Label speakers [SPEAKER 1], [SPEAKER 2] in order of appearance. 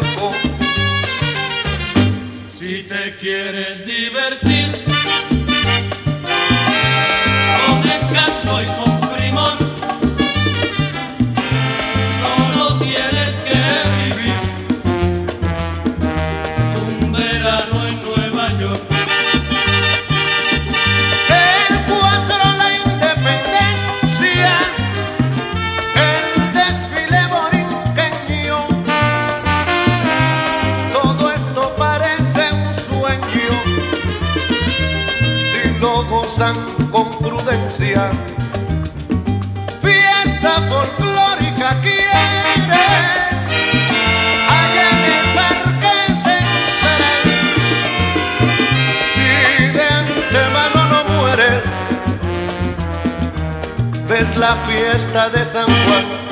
[SPEAKER 1] blanco.
[SPEAKER 2] Si te quieres divertir con encanto y con primor, solo tienes que vivir un verano en Nueva York.
[SPEAKER 1] El 4 la independencia, el desfile borinqueño, todo esto parece un sueño si lo gozan con prudencia. Fiesta folclórica quieres, allá en el Parque Central. Si de antemano no mueres, ves la fiesta de San Juan.